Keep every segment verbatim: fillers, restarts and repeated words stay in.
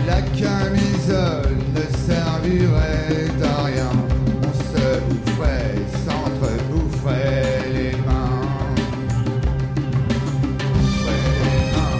La camisole ne servirait à rien. On se boufferait, s'entre-boufferait les mains. Boufferait les mains.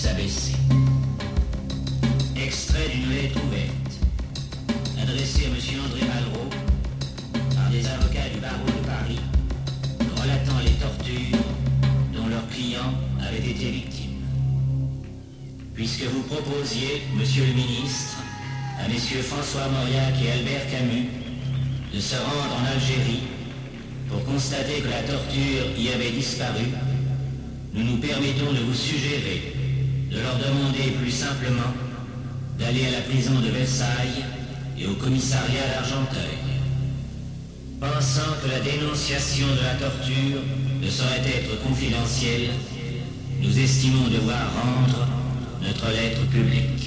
s'abaisser. Extrait d'une lettre ouverte, adressée à M. André Malraux, par des avocats du barreau de Paris, relatant les tortures dont leurs clients avaient été victimes. Puisque vous proposiez, Monsieur le Ministre, à messieurs François Mauriac et Albert Camus, de se rendre en Algérie pour constater que la torture y avait disparu, nous nous permettons de vous suggérer de leur demander plus simplement d'aller à la prison de Versailles et au commissariat d'Argenteuil. Pensant que la dénonciation de la torture ne saurait être confidentielle, nous estimons devoir rendre notre lettre publique.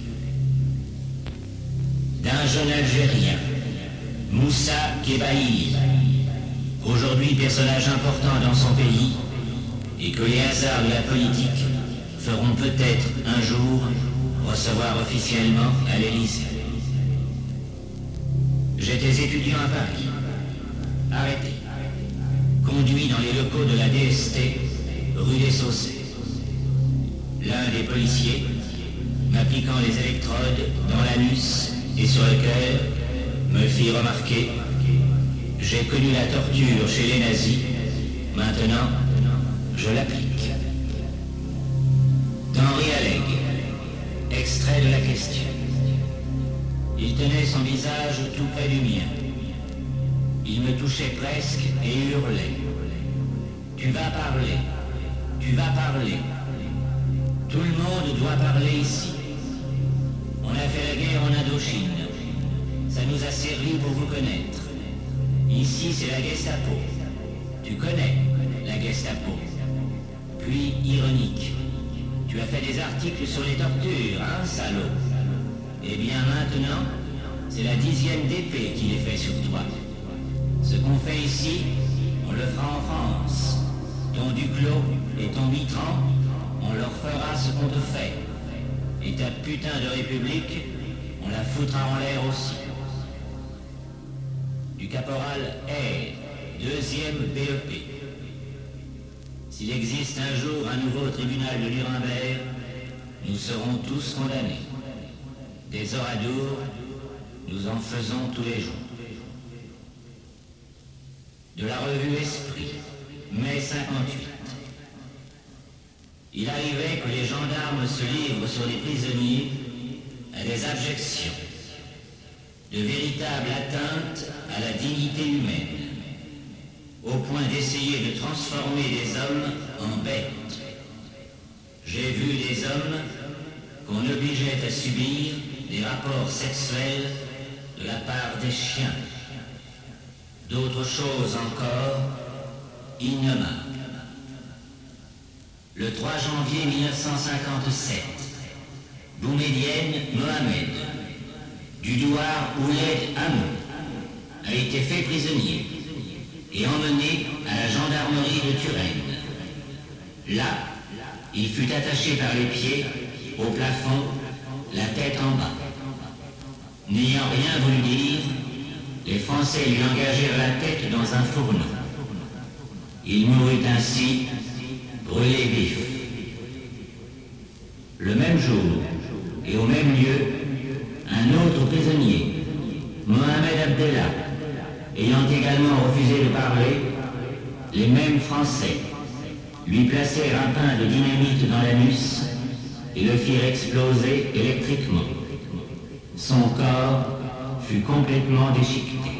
D'un jeune Algérien, Moussa Kebaï, aujourd'hui personnage important dans son pays, et que les hasards de la politique feront peut-être un jour recevoir officiellement à l'Élysée. J'étais étudiant à Paris, arrêté, conduit dans les locaux de la D S T, rue des Saussaies. L'un des policiers, m'appliquant les électrodes dans l'anus et sur le cœur, me fit remarquer « J'ai connu la torture chez les nazis, maintenant je l'applique ». D'Henri Alleg, extrait de la question. Il tenait son visage tout près du mien. Il me touchait presque et hurlait « Tu vas parler, tu vas parler. Tout le monde doit parler ici. On a fait la guerre en Indochine. Ça nous a servi pour vous connaître. Ici, c'est la Gestapo. Tu connais la Gestapo. » Puis, ironique. « Tu as fait des articles sur les tortures, hein, salaud? Eh bien, maintenant, c'est la dixième d'épée qui les fait sur toi. Ce qu'on fait ici, on le fera en France. Ton Duclos et ton Mitran, on leur fera ce qu'on te fait. Et ta putain de République, on la foutra en l'air aussi. » Du caporal R, deuxième B E P. S'il existe un jour un nouveau tribunal de Nuremberg, nous serons tous condamnés. Des oradours, nous en faisons tous les jours. De la revue Esprit, mai cinquante-huit. Il arrivait que les gendarmes se livrent sur les prisonniers à des abjections, de véritables atteintes à la dignité humaine, au point d'essayer de transformer des hommes en bêtes. J'ai vu des hommes qu'on obligeait à subir des rapports sexuels de la part des chiens. D'autres choses encore innommables. Le trois janvier mille neuf cent cinquante-sept, Boumedienne Mohamed, du douar Ouled Hamou, a été fait prisonnier et emmené à la gendarmerie de Turenne. Là, il fut attaché par les pieds au plafond, la tête en bas. N'ayant rien voulu dire, les Français lui engagèrent la tête dans un fourneau. Il mourut ainsi, brûlé vif. Le même jour, et au même lieu, un autre prisonnier, Mohamed Abdellah, ayant également refusé de parler, les mêmes Français lui placèrent un pain de dynamite dans l'anus et le firent exploser électriquement. Son corps fut complètement déchiqueté.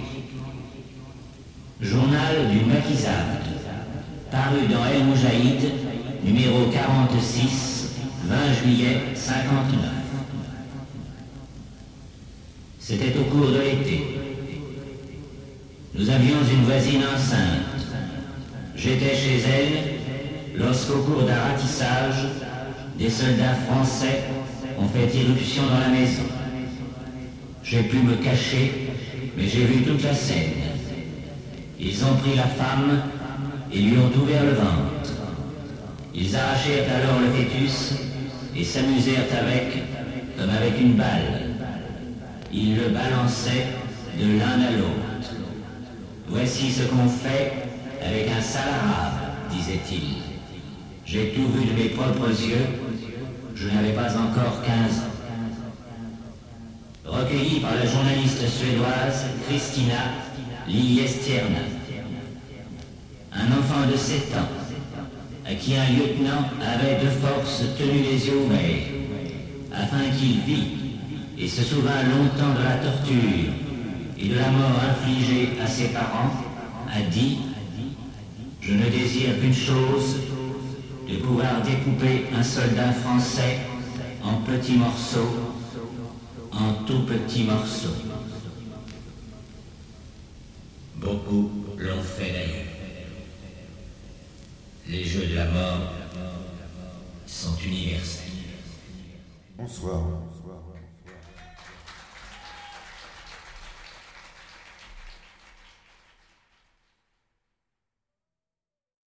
Journal du Maquisard, paru dans El Moujahid, numéro quarante-six, vingt juillet cinquante-neuf. C'était au cours de l'été. Nous avions une voisine enceinte. J'étais chez elle lorsqu'au cours d'un ratissage, des soldats français ont fait irruption dans la maison. J'ai pu me cacher, mais j'ai vu toute la scène. Ils ont pris la femme et lui ont ouvert le ventre. Ils arrachèrent alors le fœtus et s'amusèrent avec, comme avec une balle. Ils le balançaient de l'un à l'autre. Voici ce qu'on fait avec un sale arabe, disait-il. J'ai tout vu de mes propres yeux, encore quinze ans. Recueilli par la journaliste suédoise Kristina Liljestierna. Un enfant de sept ans, à qui un lieutenant avait de force tenu les yeux ouverts, afin qu'il vît et se souvint longtemps de la torture et de la mort infligée à ses parents, a dit « Je ne désire qu'une chose, de pouvoir découper un soldat français en petits morceaux, en tout petits morceaux. » Beaucoup l'ont fait d'ailleurs. Les jeux de la mort sont universels. Bonsoir.